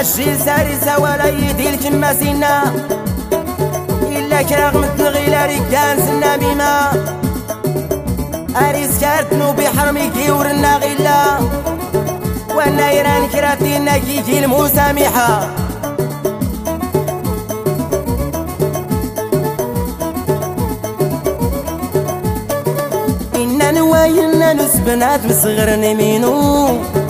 عجل سارسة ولا يدي الكما سينا إلا كراغ متنغي لا رجال سنا بما أريس كارتنو بحرمي كيورنا غلا وانا يران كراتينا كيجي المسامحة إنا نوايلنا نس بنات مصغرني مينو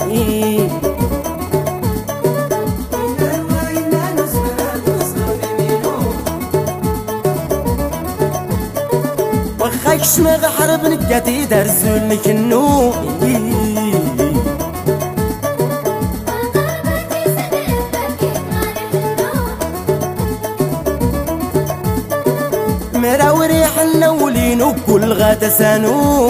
وخاك شماغ حرب نكاتي درزول نكنو مراو ريح النولين وكل غادا سانو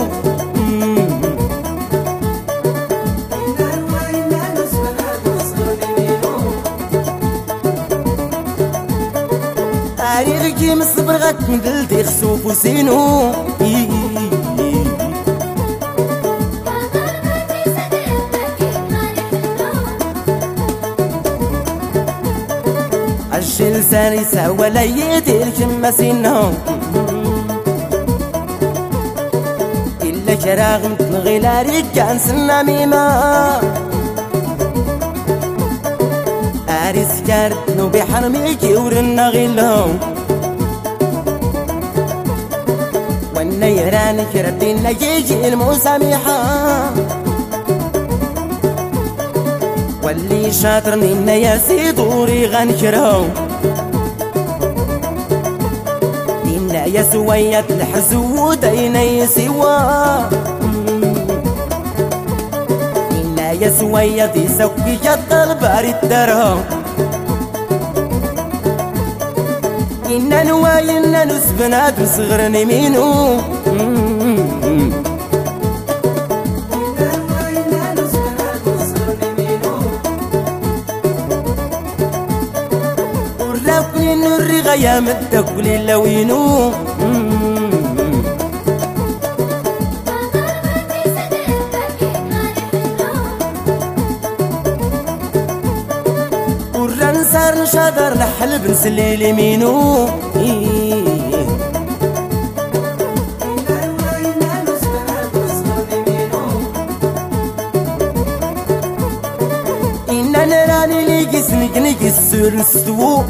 تاريخي مصبر غات مدل دي خسوف وسينو عجل سارسة ولا يدير كما سينو إلا كراغ متنغي لا رجال سنا ميما أريس كارتنو بحرمي كيورنا غلو وانا يران كرتنا يجي المسامحة واللي شاطر منا يا سيدوري غنكرو إنا يا سوية الحزود أين يسوى إنا يا سوية دي سوي جد بارد درو إنا نوايلنا نس بنات مصغرني مينو نوري غيا مدك للوينو وران صار نشادر لحلب نسلي لمينو إنا نراني لي جسمك نكسر نستوو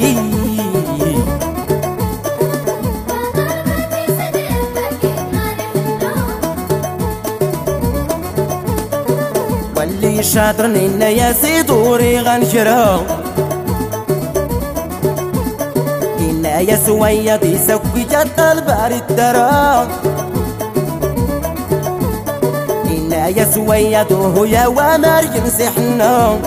واللي شاطرن إنا يا سيدوري غنشرو إنا يا سوية دي سوي جد البارد درو إنا يا سوية دوهو يا ومريم سحنو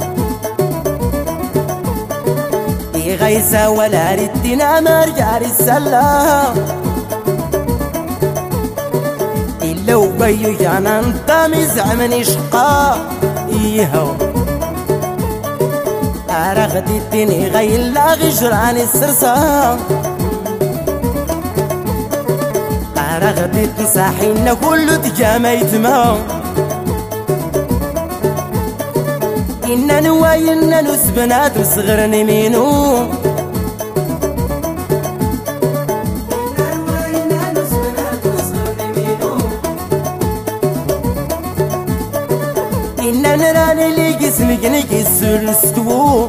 غيسة ولا ردنا مرجع السلام إلا وبيو جانا انطمز عمني شقا إيهو أرغدي الدني غير لا غجران السرسام أرغدي تنصاحينا كله تجاميت ماو إنا نوايلنا نس بنات مصغرني مينو إنا نراني لي جسمك نكسر نستوو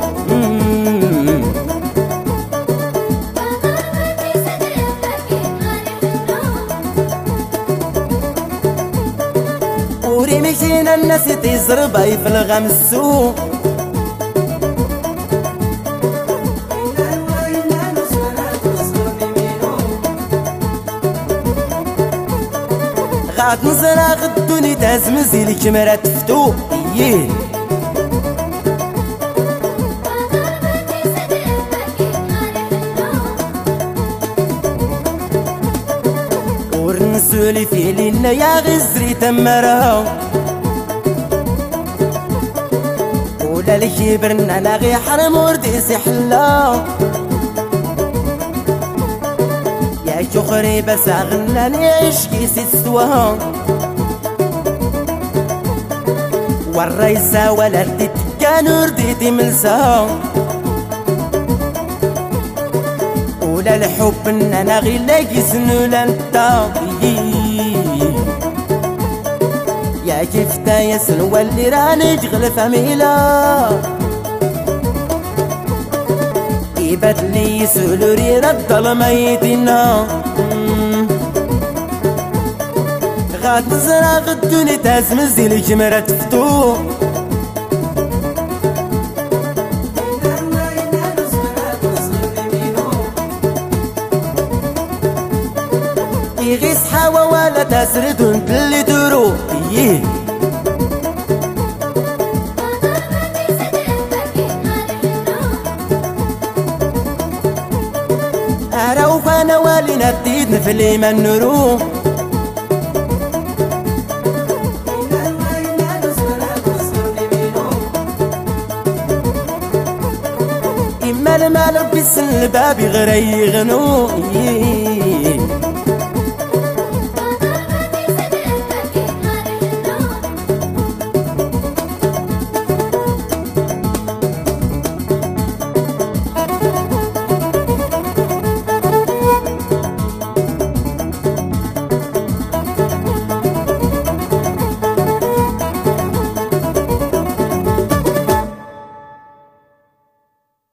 وري مشينا الناس تزرباي في الغمسو غاد نزرع غدوني تازمزي لك مرا تفتو إيه ورنسولي في لينا يا غزري تمرا ولا الكبرنا لاغي حرم وردي سحلا يا شخري بس غناني عشقي سوا والرئيسة ولا كانوا رديتي ملسا ولا الحب ان انا غير لاقي سنولا انت يا كيف تا يا سنوى اللي راني تغلف عميلة يبات لي سلوري رد الميتنا غاد نزرع غدوني تازمزي الجمرة تفتو يغيس حوا ولا تسردون اللي درو أروف أنا والي نديد نفلي من نرو إما المال بسن الباب غير يغنو